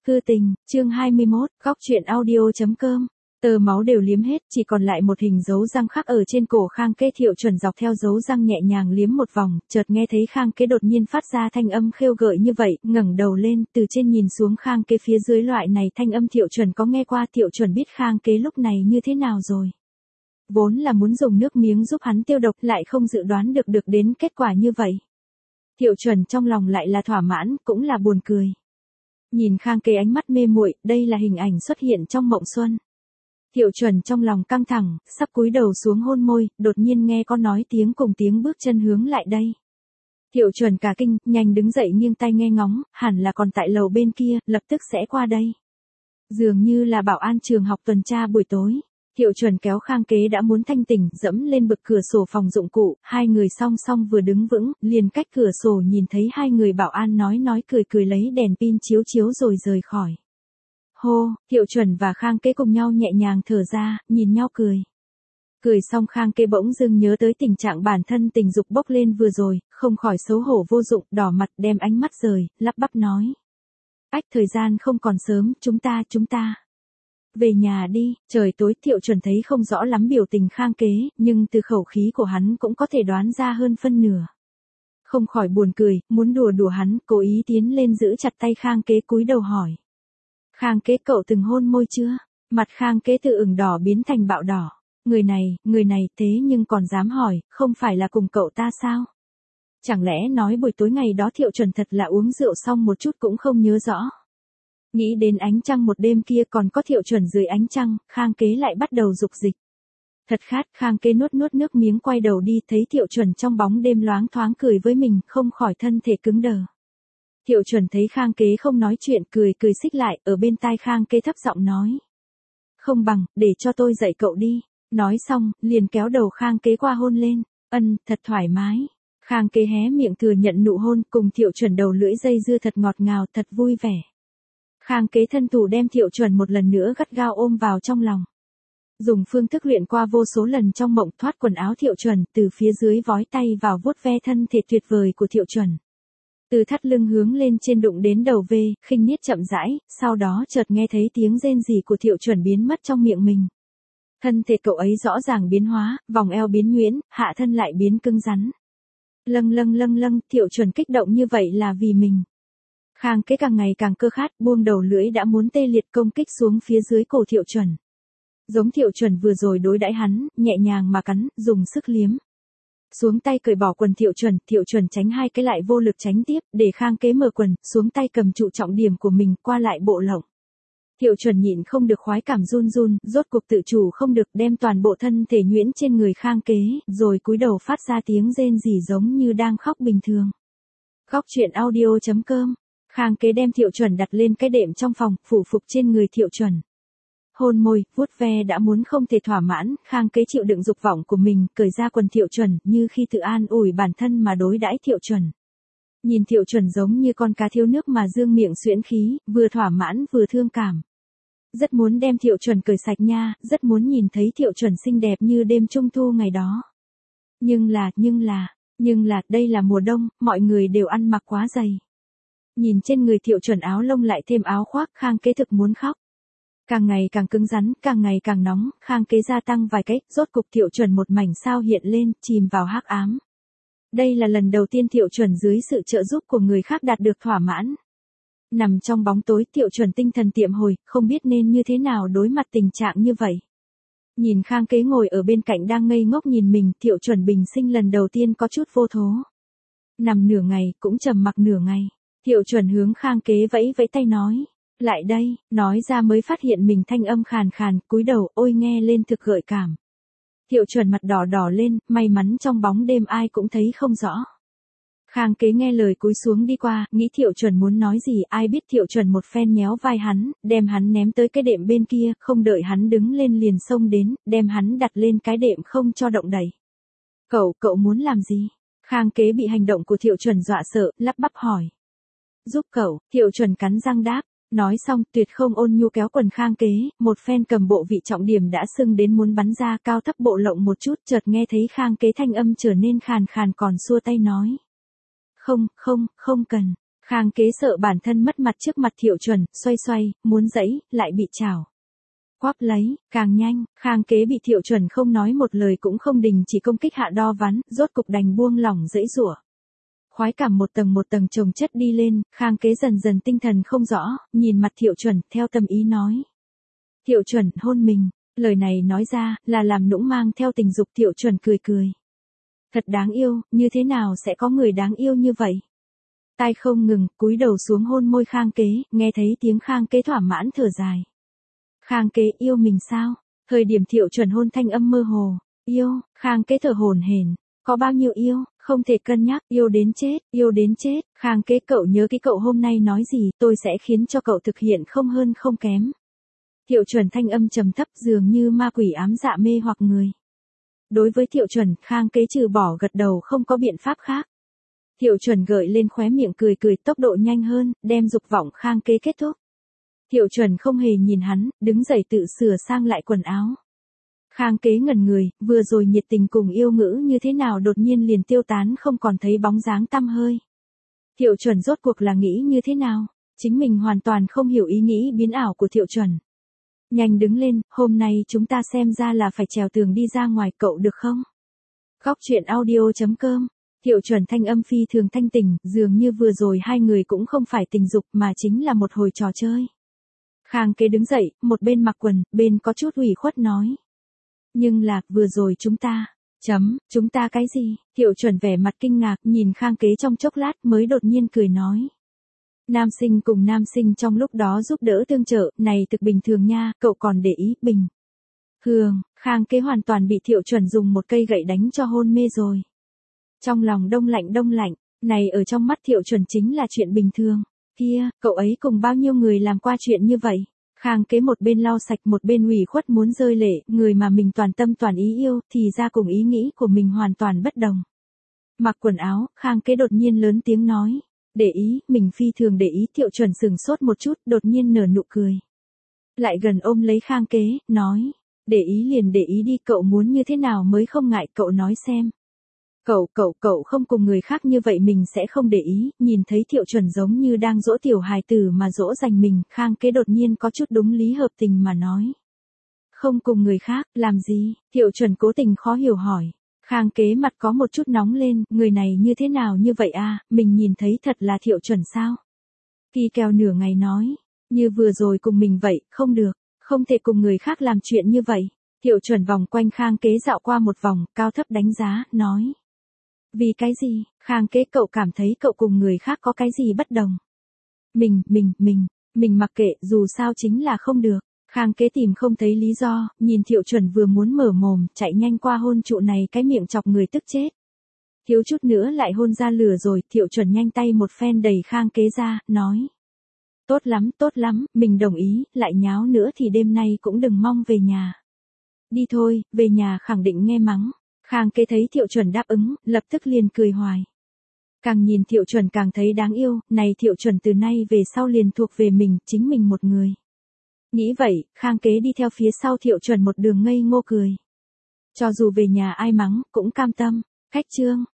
Cư tình, chương 21, góc truyện audio.com. Tờ máu đều liếm hết, chỉ còn lại một hình dấu răng khắc ở trên cổ Khang Kế. Thiệu Chuẩn dọc theo dấu răng nhẹ nhàng liếm một vòng, chợt nghe thấy Khang Kế đột nhiên phát ra thanh âm khêu gợi như vậy, ngẩng đầu lên, từ trên nhìn xuống Khang Kế phía dưới loại này thanh âm Thiệu Chuẩn có nghe qua. Thiệu Chuẩn biết Khang Kế lúc này như thế nào rồi. Vốn là muốn dùng nước miếng giúp hắn tiêu độc, lại không dự đoán được đến kết quả như vậy. Thiệu Chuẩn trong lòng lại là thỏa mãn, cũng là buồn cười. Nhìn Khang Kế ánh mắt mê muội, đây là hình ảnh xuất hiện trong mộng xuân. Thiệu Chuẩn trong lòng căng thẳng, sắp cúi đầu xuống hôn môi, đột nhiên nghe con nói tiếng cùng tiếng bước chân hướng lại đây. Thiệu Chuẩn cả kinh, nhanh đứng dậy nghiêng tai nghe ngóng, hẳn là còn tại lầu bên kia, lập tức sẽ qua đây. Dường như là bảo an trường học tuần tra buổi tối. Thiệu Chuẩn kéo Khang Kế đã muốn thanh tỉnh, dẫm lên bậc cửa sổ phòng dụng cụ, hai người song song vừa đứng vững, liền cách cửa sổ nhìn thấy hai người bảo an nói cười lấy đèn pin chiếu rồi rời khỏi. Hô, Thiệu Chuẩn và Khang Kế cùng nhau nhẹ nhàng thở ra, nhìn nhau cười. Cười xong Khang Kế bỗng dưng nhớ tới tình trạng bản thân tình dục bốc lên vừa rồi, không khỏi xấu hổ vô dụng, đỏ mặt đem ánh mắt rời, lắp bắp nói. Ách, thời gian không còn sớm, chúng ta. Về nhà đi, trời tối. Thiệu Chuẩn thấy không rõ lắm biểu tình Khang Kế, nhưng từ khẩu khí của hắn cũng có thể đoán ra hơn phân nửa. Không khỏi buồn cười, muốn đùa hắn, cố ý tiến lên giữ chặt tay Khang Kế cúi đầu hỏi. Khang Kế, cậu từng hôn môi chưa? Mặt Khang Kế từ ửng đỏ biến thành bạo đỏ. Người này thế nhưng còn dám hỏi, không phải là cùng cậu ta sao? Chẳng lẽ nói buổi tối ngày đó Thiệu Chuẩn thật là uống rượu xong một chút cũng không nhớ rõ. Nghĩ đến ánh trăng một đêm kia còn có Thiệu Chuẩn dưới ánh trăng, Khang Kế lại bắt đầu dục dịch. Thật khát, Khang Kế nuốt nước miếng quay đầu đi, thấy Thiệu Chuẩn trong bóng đêm loáng thoáng cười với mình, không khỏi thân thể cứng đờ. Thiệu Chuẩn thấy Khang Kế không nói chuyện, cười xích lại, ở bên tai Khang Kế thấp giọng nói. Không bằng, để cho tôi dạy cậu đi. Nói xong, liền kéo đầu Khang Kế qua hôn lên. Thật thoải mái. Khang Kế hé miệng thừa nhận nụ hôn, cùng Thiệu Chuẩn đầu lưỡi dây dưa thật ngọt ngào, thật vui vẻ. Khang Kế thân thủ đem Thiệu Chuẩn một lần nữa gắt gao ôm vào trong lòng. Dùng phương thức luyện qua vô số lần trong mộng, thoát quần áo Thiệu Chuẩn, từ phía dưới vói tay vào vuốt ve thân thể tuyệt vời của Thiệu Chuẩn. Từ thắt lưng hướng lên trên đụng đến đầu V, khinh niết chậm rãi, sau đó chợt nghe thấy tiếng rên rỉ của Thiệu Chuẩn biến mất trong miệng mình. Thân thể cậu ấy rõ ràng biến hóa, vòng eo biến nhuyễn, hạ thân lại biến cứng rắn. Lâng, Thiệu Chuẩn kích động như vậy là vì mình. Khang Kế càng ngày càng cơ khát, buông đầu lưỡi đã muốn tê liệt công kích xuống phía dưới cổ Thiệu Chuẩn. Giống Thiệu Chuẩn vừa rồi đối đãi hắn, nhẹ nhàng mà cắn, dùng sức liếm. Xuống tay cởi bỏ quần Thiệu Chuẩn tránh hai cái lại vô lực tránh tiếp, để Khang Kế mở quần, xuống tay cầm trụ trọng điểm của mình, qua lại bộ lộng. Thiệu Chuẩn nhịn không được khoái cảm run, rốt cuộc tự chủ không được, đem toàn bộ thân thể nhuyễn trên người Khang Kế, rồi cúi đầu phát ra tiếng rên rỉ giống như đang khóc bình thường. Góc truyện audio.com. Khang Kế đem Thiệu Chuẩn đặt lên cái đệm trong phòng, phủ phục trên người Thiệu Chuẩn. Hôn môi, vuốt ve đã muốn không thể thỏa mãn, Khang Kế chịu đựng dục vọng của mình, cởi ra quần Thiệu Chuẩn, như khi tự an ủi bản thân mà đối đãi Thiệu Chuẩn. Nhìn Thiệu Chuẩn giống như con cá thiếu nước mà dương miệng xuyễn khí, vừa thỏa mãn vừa thương cảm. Rất muốn đem Thiệu Chuẩn cởi sạch nha, rất muốn nhìn thấy Thiệu Chuẩn xinh đẹp như đêm trung thu ngày đó. Nhưng là, đây là mùa đông, mọi người đều ăn mặc quá dày. Nhìn trên người Thiệu Chuẩn áo lông lại thêm áo khoác, Khang Kế thực muốn khóc. Càng ngày càng cứng rắn, càng ngày càng nóng, Khang Kế gia tăng vài cách, rốt cục Thiệu Chuẩn một mảnh sao hiện lên, chìm vào hắc ám. Đây là lần đầu tiên Thiệu Chuẩn dưới sự trợ giúp của người khác đạt được thỏa mãn. Nằm trong bóng tối, Thiệu Chuẩn tinh thần tiệm hồi, không biết nên như thế nào đối mặt tình trạng như vậy. Nhìn Khang Kế ngồi ở bên cạnh đang ngây ngốc nhìn mình, Thiệu Chuẩn bình sinh lần đầu tiên có chút vô thố. Nằm nửa ngày, cũng trầm mặc nửa ngày. Thiệu Chuẩn hướng Khang Kế vẫy tay nói. Lại đây, nói ra mới phát hiện mình thanh âm khàn khàn, cúi đầu, ôi nghe lên thực gợi cảm. Thiệu Chuẩn mặt đỏ lên, may mắn trong bóng đêm ai cũng thấy không rõ. Khang Kế nghe lời cúi xuống đi qua, nghĩ Thiệu Chuẩn muốn nói gì, ai biết Thiệu Chuẩn một phen nhéo vai hắn, đem hắn ném tới cái đệm bên kia, không đợi hắn đứng lên liền xông đến, đem hắn đặt lên cái đệm không cho động đẩy. Cậu muốn làm gì? Khang Kế bị hành động của Thiệu Chuẩn dọa sợ, lắp bắp hỏi. Giúp cậu, Thiệu Chuẩn cắn răng đáp. Nói xong, tuyệt không ôn nhu kéo quần Khang Kế, một phen cầm bộ vị trọng điểm đã sưng đến muốn bắn ra, cao thấp bộ lộng một chút, chợt nghe thấy Khang Kế thanh âm trở nên khàn còn xua tay nói. Không cần. Khang Kế sợ bản thân mất mặt trước mặt Thiệu Chuẩn, xoay xoay, muốn giãy, lại bị chảo quắp lấy, càng nhanh, Khang Kế bị Thiệu Chuẩn không nói một lời cũng không đình chỉ công kích hạ đo ván, rốt cục đành buông lỏng giãy giụa. Khoái cảm một tầng chồng chất đi lên, Khang Kế dần dần tinh thần không rõ, nhìn mặt Thiệu Chuẩn, theo tâm ý nói. Thiệu Chuẩn, hôn mình, lời này nói ra, là làm nũng mang theo tình dục. Thiệu Chuẩn cười cười. Thật đáng yêu, như thế nào sẽ có người đáng yêu như vậy? Tai không ngừng, cúi đầu xuống hôn môi Khang Kế, nghe thấy tiếng Khang Kế thỏa mãn thở dài. Khang Kế yêu mình sao? Thời điểm Thiệu Chuẩn hôn thanh âm mơ hồ. Yêu, Khang Kế thở hổn hển. Có bao nhiêu yêu, không thể cân nhắc, yêu đến chết, yêu đến chết. Khang Kế, cậu nhớ cái cậu hôm nay nói gì, tôi sẽ khiến cho cậu thực hiện không hơn không kém. Thiệu Chuẩn thanh âm trầm thấp dường như ma quỷ ám dạ mê hoặc người. Đối với Thiệu Chuẩn, Khang Kế trừ bỏ gật đầu không có biện pháp khác. Thiệu Chuẩn gợi lên khóe miệng cười cười, tốc độ nhanh hơn, đem dục vọng Khang Kế kết thúc. Thiệu Chuẩn không hề nhìn hắn, đứng dậy tự sửa sang lại quần áo. Khang Kế ngẩn người, vừa rồi nhiệt tình cùng yêu ngữ như thế nào đột nhiên liền tiêu tán không còn thấy bóng dáng tăm hơi. Thiệu Chuẩn rốt cuộc là nghĩ như thế nào? Chính mình hoàn toàn không hiểu ý nghĩ biến ảo của Thiệu Chuẩn. Nhanh đứng lên, hôm nay chúng ta xem ra là phải trèo tường đi ra ngoài, cậu được không? Góc truyện audio.com. Thiệu Chuẩn thanh âm phi thường thanh tình, dường như vừa rồi hai người cũng không phải tình dục mà chính là một hồi trò chơi. Khang Kế đứng dậy, một bên mặc quần, bên có chút ủy khuất nói. Nhưng là, vừa rồi chúng ta cái gì? Thiệu Chuẩn vẻ mặt kinh ngạc, nhìn Khang Kế trong chốc lát mới đột nhiên cười nói. Nam sinh cùng nam sinh trong lúc đó giúp đỡ tương trợ, này thực bình thường nha, cậu còn để ý, bình thường. Khang Kế hoàn toàn bị Thiệu Chuẩn dùng một cây gậy đánh cho hôn mê rồi. Trong lòng đông lạnh, này ở trong mắt Thiệu Chuẩn chính là chuyện bình thường. Kia, cậu ấy cùng bao nhiêu người làm qua chuyện như vậy? Khang Kế một bên lau sạch một bên ủy khuất muốn rơi lệ, người mà mình toàn tâm toàn ý yêu thì ra cùng ý nghĩ của mình hoàn toàn bất đồng. Mặc quần áo, Khang Kế đột nhiên lớn tiếng nói. Để ý, mình phi thường để ý. Thiệu Chuẩn sừng sốt một chút, đột nhiên nở nụ cười. Lại gần ôm lấy Khang Kế, nói. Để ý liền để ý đi, cậu muốn như thế nào mới không ngại, cậu nói xem. Cậu không cùng người khác như vậy mình sẽ không để ý. Nhìn thấy Thiệu Chuẩn giống như đang dỗ tiểu hài tử mà dỗ dành mình, Khang Kế đột nhiên có chút đúng lý hợp tình mà nói. Không cùng người khác, làm gì? Thiệu Chuẩn cố tình khó hiểu hỏi. Khang Kế mặt có một chút nóng lên, người này như thế nào như vậy à, mình nhìn thấy thật là Thiệu Chuẩn sao? Kỳ kèo nửa ngày nói, như vừa rồi cùng mình vậy, không được, không thể cùng người khác làm chuyện như vậy. Thiệu Chuẩn vòng quanh Khang Kế dạo qua một vòng, cao thấp đánh giá, nói. Vì cái gì, Khang Kế, cậu cảm thấy cậu cùng người khác có cái gì bất đồng? Mình mặc kệ, dù sao chính là không được. Khang Kế tìm không thấy lý do, nhìn Thiệu Chuẩn vừa muốn mở mồm, chạy nhanh qua hôn trụ này cái miệng chọc người tức chết. Thiếu chút nữa lại hôn ra lửa rồi, Thiệu Chuẩn nhanh tay một phen đẩy Khang Kế ra, nói. Tốt lắm, mình đồng ý, lại nháo nữa thì đêm nay cũng đừng mong về nhà. Đi thôi, về nhà khẳng định nghe mắng. Khang Kế thấy Thiệu Chuẩn đáp ứng, lập tức liền cười hoài. Càng nhìn Thiệu Chuẩn càng thấy đáng yêu, này Thiệu Chuẩn từ nay về sau liền thuộc về mình, chính mình một người. Nghĩ vậy, Khang Kế đi theo phía sau Thiệu Chuẩn một đường ngây ngô cười. Cho dù về nhà ai mắng, cũng cam tâm. Khách chương.